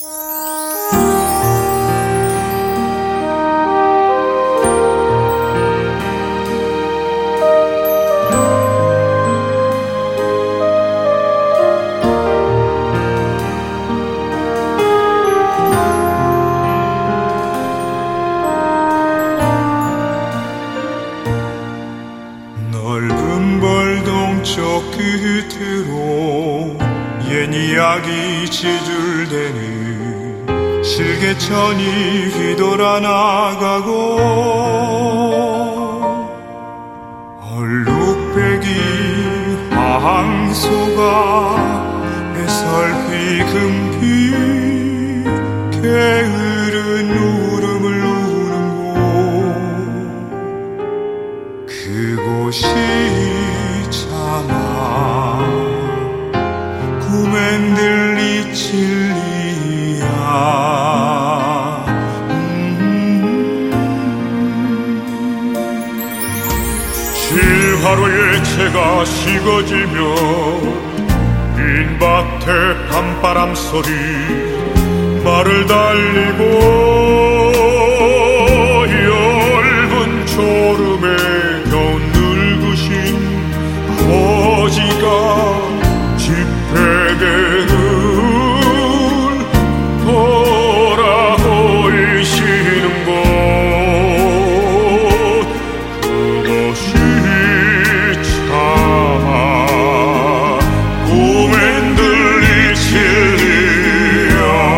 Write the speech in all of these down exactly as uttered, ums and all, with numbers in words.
넓은 벌동 저 끝으로 옛 이야기 지줄대는 실개천이 휘돌아 나가고 얼룩배기 황소가 배설피 금빛 게으른 울음을 우는 곳 그곳이 차마 꿈엔 들리 진리야. 칠하루의 채가 식어지며 빈 밭에 밤바람 소리 말을 달리고 엷은 졸음에 겨운 늙으신 아버지가 집회개는 돌아오시는 곳 그것이 참 꿈엔 들리 진리야.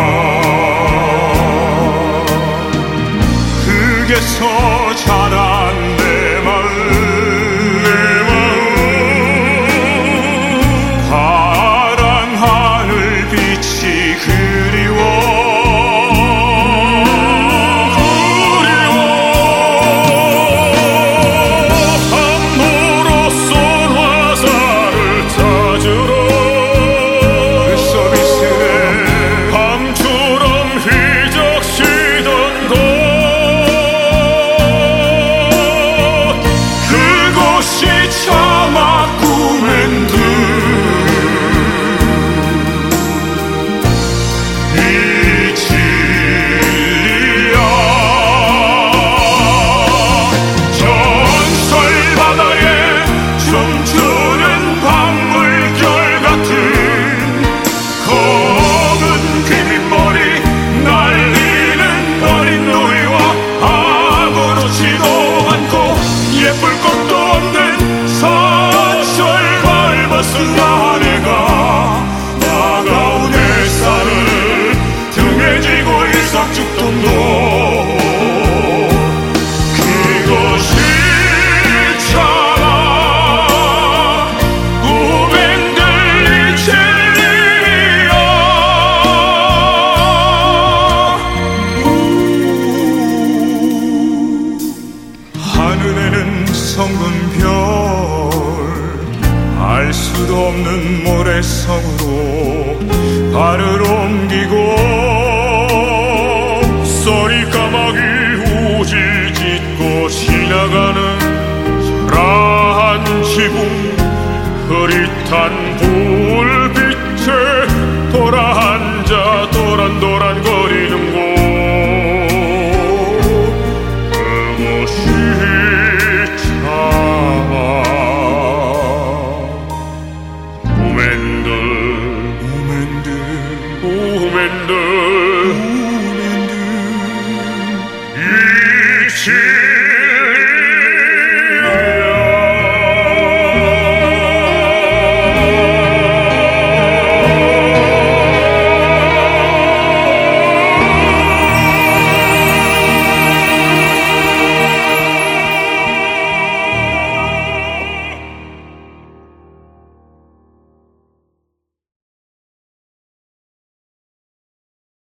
흙에서 자란 내 마음 내 마음 파란 하늘 빛이 그리워 그리워 함부로 쏜 화살을 찾으러 그 서비스에 밤처럼 휘적시던 곳 그곳이 차마 꿈엔 이 진리야. 전설 바다에 춤추는 밤물결 같은 검은 귀밑머리 날리는 어린 누이와 아무렇지도 않고 예쁠 것도 없는 사철 밟았은 아내가 아가운 햇살을 등에 지고 일삭죽던도 그것이 차마 꿈엔 들리 진리야. 하늘에는 성은 별 알 수도 없는 모래성으로 발을 옮기고 쏘리 까마귀 우질 짓고 지나가는 초라한 지붕 흐릿한 불빛에 돌아앉아 도란도란 거